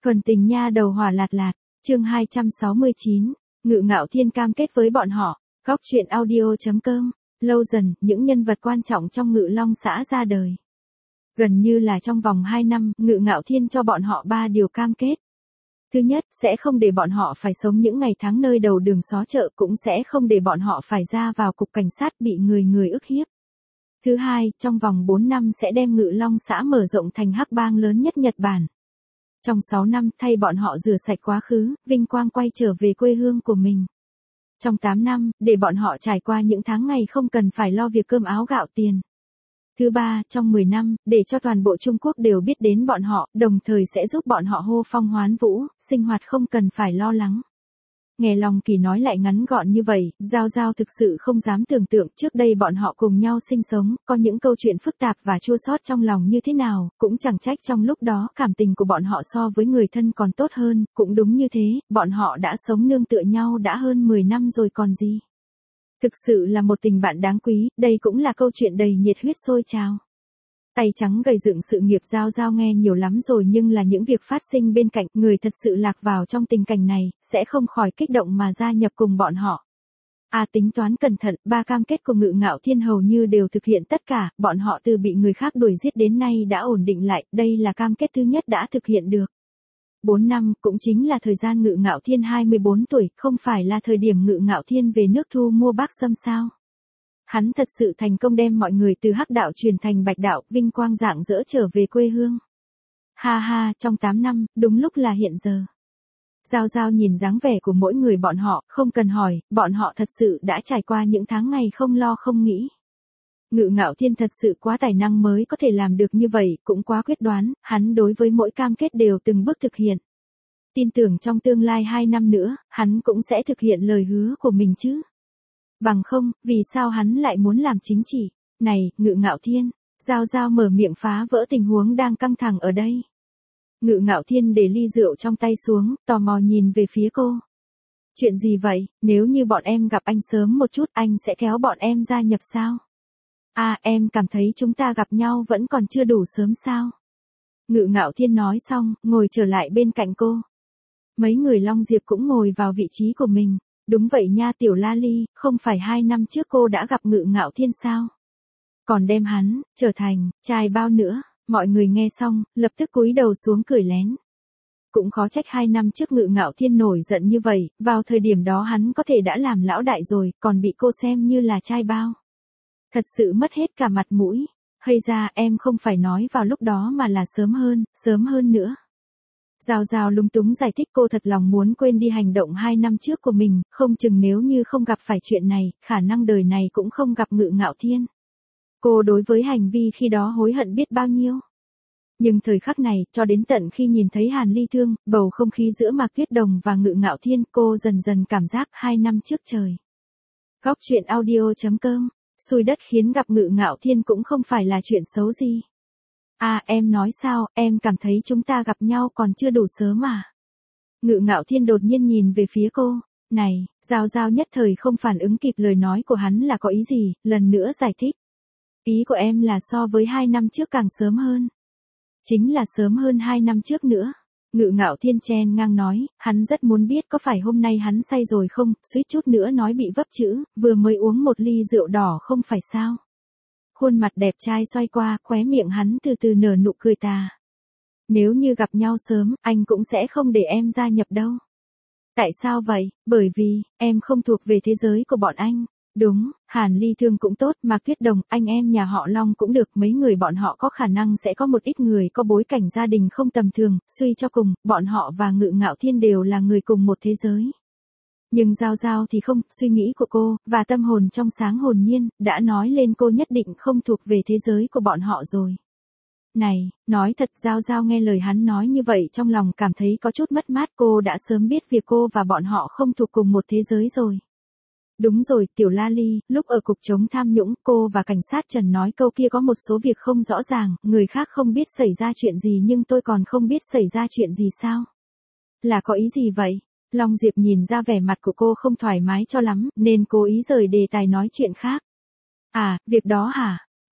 Thuần tình nha đầu hỏa lạt lạt, chương 269, Ngự Ngạo Thiên cam kết với bọn họ, góc truyện audio.com, lâu dần, những nhân vật quan trọng trong Ngự Long xã ra đời. Gần như là trong vòng 2 năm, Ngự Ngạo Thiên cho bọn họ 3 điều cam kết. Thứ nhất, sẽ không để bọn họ phải sống những ngày tháng nơi đầu đường xó chợ, cũng sẽ không để bọn họ phải ra vào cục cảnh sát bị người ức hiếp. Thứ hai, trong vòng 4 năm sẽ đem Ngự Long xã mở rộng thành hắc bang lớn nhất Nhật Bản. Trong 6 năm, thay bọn họ rửa sạch quá khứ, vinh quang quay trở về quê hương của mình. Trong 8 năm, để bọn họ trải qua những tháng ngày không cần phải lo việc cơm áo gạo tiền. Thứ ba, trong 10 năm, để cho toàn bộ Trung Quốc đều biết đến bọn họ, đồng thời sẽ giúp bọn họ hô phong hoán vũ, sinh hoạt không cần phải lo lắng. Nghe Long Kỳ nói lại ngắn gọn như vậy, Giao Giao thực sự không dám tưởng tượng trước đây bọn họ cùng nhau sinh sống, có những câu chuyện phức tạp và chua xót trong lòng như thế nào, cũng chẳng trách trong lúc đó cảm tình của bọn họ so với người thân còn tốt hơn, cũng đúng như thế, bọn họ đã sống nương tựa nhau đã hơn 10 năm rồi còn gì. Thực sự là một tình bạn đáng quý, đây cũng là câu chuyện đầy nhiệt huyết sôi trào. Tay trắng gầy dựng sự nghiệp Giao Giao nghe nhiều lắm rồi, nhưng là những việc phát sinh bên cạnh, người thật sự lạc vào trong tình cảnh này, sẽ không khỏi kích động mà gia nhập cùng bọn họ. Tính toán cẩn thận, 3 cam kết của Ngự Ngạo Thiên hầu như đều thực hiện tất cả, bọn họ từ bị người khác đuổi giết đến nay đã ổn định lại, đây là cam kết thứ nhất đã thực hiện được. 4 năm, cũng chính là thời gian Ngự Ngạo Thiên 24 tuổi, không phải là thời điểm Ngự Ngạo Thiên về nước thu mua bác sâm sao. Hắn thật sự thành công đem mọi người từ hắc đạo truyền thành bạch đạo, vinh quang rạng rỡ trở về quê hương. Ha ha, trong 8 năm, đúng lúc là hiện giờ. Giao Giao nhìn dáng vẻ của mỗi người bọn họ, không cần hỏi, bọn họ thật sự đã trải qua những tháng ngày không lo không nghĩ. Ngự Ngạo Thiên thật sự quá tài năng mới có thể làm được như vậy, cũng quá quyết đoán, hắn đối với mỗi cam kết đều từng bước thực hiện. Tin tưởng trong tương lai 2 năm nữa, hắn cũng sẽ thực hiện lời hứa của mình chứ. Bằng không, vì sao hắn lại muốn làm chính trị? Này, Ngự Ngạo Thiên, Giao Giao mở miệng phá vỡ tình huống đang căng thẳng ở đây. Ngự Ngạo Thiên để ly rượu trong tay xuống, tò mò nhìn về phía cô. Chuyện gì vậy, nếu như bọn em gặp anh sớm một chút, anh sẽ kéo bọn em gia nhập sao? Em cảm thấy chúng ta gặp nhau vẫn còn chưa đủ sớm sao? Ngự Ngạo Thiên nói xong, ngồi trở lại bên cạnh cô. Mấy người Long Diệp cũng ngồi vào vị trí của mình. Đúng vậy nha Tiểu La Ly, không phải 2 năm trước cô đã gặp Ngự Ngạo Thiên sao? Còn đem hắn, trở thành, trai bao nữa, mọi người nghe xong, lập tức cúi đầu xuống cười lén. Cũng khó trách 2 năm trước Ngự Ngạo Thiên nổi giận như vậy, vào thời điểm đó hắn có thể đã làm lão đại rồi, còn bị cô xem như là trai bao. Thật sự mất hết cả mặt mũi, hay ra em không phải nói vào lúc đó mà là sớm hơn nữa. Giao Giao lúng túng giải thích cô thật lòng muốn quên đi hành động 2 năm trước của mình, không chừng nếu như không gặp phải chuyện này, khả năng đời này cũng không gặp Ngự Ngạo Thiên. Cô đối với hành vi khi đó hối hận biết bao nhiêu. Nhưng thời khắc này, cho đến tận khi nhìn thấy Hàn Ly Thương, bầu không khí giữa Mạc Tuyết Đồng và Ngự Ngạo Thiên, cô dần dần cảm giác 2 năm trước trời. Góc truyện audio.com, xui đất khiến gặp Ngự Ngạo Thiên cũng không phải là chuyện xấu gì. Em nói sao, em cảm thấy chúng ta gặp nhau còn chưa đủ sớm à? Ngự Ngạo Thiên đột nhiên nhìn về phía cô, này, Giao Giao nhất thời không phản ứng kịp lời nói của hắn là có ý gì, lần nữa giải thích. Ý của em là so với 2 năm trước càng sớm hơn. Chính là sớm hơn 2 năm trước nữa. Ngự Ngạo Thiên chen ngang nói, hắn rất muốn biết có phải hôm nay hắn say rồi không, suýt chút nữa nói bị vấp chữ, vừa mới uống một ly rượu đỏ không phải sao. Khuôn mặt đẹp trai xoay qua, khóe miệng hắn từ từ nở nụ cười tà. Nếu như gặp nhau sớm, anh cũng sẽ không để em gia nhập đâu. Tại sao vậy? Bởi vì, em không thuộc về thế giới của bọn anh. Đúng, Hàn Ly Thương cũng tốt, Mạc Tuyết Đồng, anh em nhà họ Long cũng được, mấy người bọn họ có khả năng sẽ có một ít người có bối cảnh gia đình không tầm thường, suy cho cùng, bọn họ và Ngự Ngạo Thiên đều là người cùng một thế giới. Nhưng Giao Giao thì không, suy nghĩ của cô, và tâm hồn trong sáng hồn nhiên, đã nói lên cô nhất định không thuộc về thế giới của bọn họ rồi. Này, nói thật Giao Giao nghe lời hắn nói như vậy trong lòng cảm thấy có chút mất mát, cô đã sớm biết việc cô và bọn họ không thuộc cùng một thế giới rồi. Đúng rồi, Tiểu La Ly, lúc ở cục chống tham nhũng, cô và cảnh sát Trần nói câu kia có một số việc không rõ ràng, người khác không biết xảy ra chuyện gì nhưng tôi còn không biết xảy ra chuyện gì sao? Là có ý gì vậy? Long Diệp nhìn ra vẻ mặt của cô không thoải mái cho lắm, nên cố ý rời đề tài nói chuyện khác. Việc đó hả?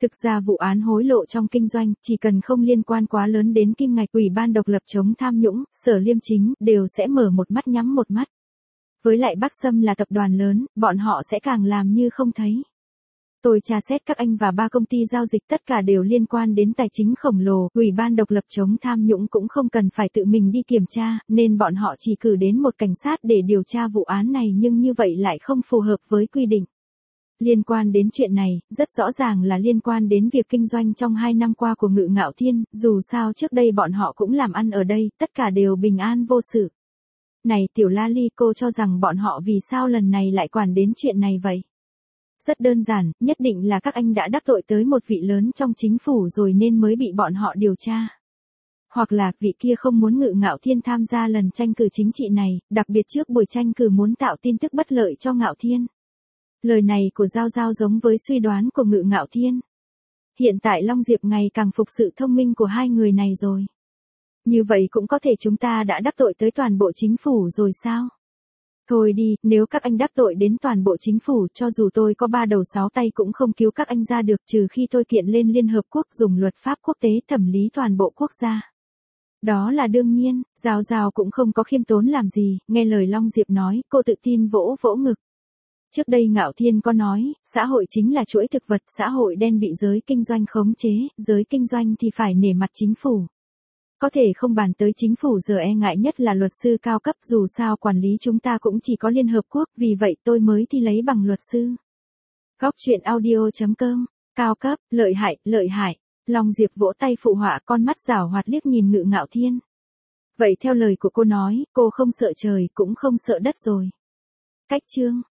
Thực ra vụ án hối lộ trong kinh doanh, chỉ cần không liên quan quá lớn đến kim ngạch, Ủy ban độc lập chống tham nhũng, Sở Liêm chính, đều sẽ mở một mắt nhắm một mắt. Với lại Bắc Sâm là tập đoàn lớn, bọn họ sẽ càng làm như không thấy. Tôi tra xét các anh và 3 công ty giao dịch tất cả đều liên quan đến tài chính khổng lồ, Ủy ban độc lập chống tham nhũng cũng không cần phải tự mình đi kiểm tra, nên bọn họ chỉ cử đến một cảnh sát để điều tra vụ án này, nhưng như vậy lại không phù hợp với quy định. Liên quan đến chuyện này, rất rõ ràng là liên quan đến việc kinh doanh trong 2 năm qua của Ngự Ngạo Thiên, dù sao trước đây bọn họ cũng làm ăn ở đây, tất cả đều bình an vô sự. Này Tiểu La Ly, cô cho rằng bọn họ vì sao lần này lại quản đến chuyện này vậy? Rất đơn giản, nhất định là các anh đã đắc tội tới một vị lớn trong chính phủ rồi nên mới bị bọn họ điều tra. Hoặc là vị kia không muốn Ngự Ngạo Thiên tham gia lần tranh cử chính trị này, đặc biệt trước buổi tranh cử muốn tạo tin tức bất lợi cho Ngạo Thiên. Lời này của Giao Giao giống với suy đoán của Ngự Ngạo Thiên. Hiện tại Long Diệp ngày càng phục sự thông minh của hai người này rồi. Như vậy cũng có thể chúng ta đã đắc tội tới toàn bộ chính phủ rồi sao? Thôi đi, nếu các anh đắc tội đến toàn bộ chính phủ, cho dù tôi có 3 đầu 6 tay cũng không cứu các anh ra được, trừ khi tôi kiện lên Liên Hợp Quốc dùng luật pháp quốc tế thẩm lý toàn bộ quốc gia. Đó là đương nhiên, Giao Giao cũng không có khiêm tốn làm gì, nghe lời Long Diệp nói, cô tự tin vỗ vỗ ngực. Trước đây Ngạo Thiên có nói, xã hội chính là chuỗi thực vật, xã hội đen bị giới kinh doanh khống chế, giới kinh doanh thì phải nể mặt chính phủ. Có thể không bàn tới chính phủ, giờ e ngại nhất là luật sư cao cấp, dù sao quản lý chúng ta cũng chỉ có Liên Hợp Quốc, vì vậy tôi mới thi lấy bằng luật sư. Góc truyện audio.com, cao cấp, lợi hại, lợi hại. Long Diệp vỗ tay phụ họa, con mắt giảo hoạt liếc nhìn Ngự Ngạo Thiên. Vậy theo lời của cô nói, cô không sợ trời, cũng không sợ đất rồi. Cách chương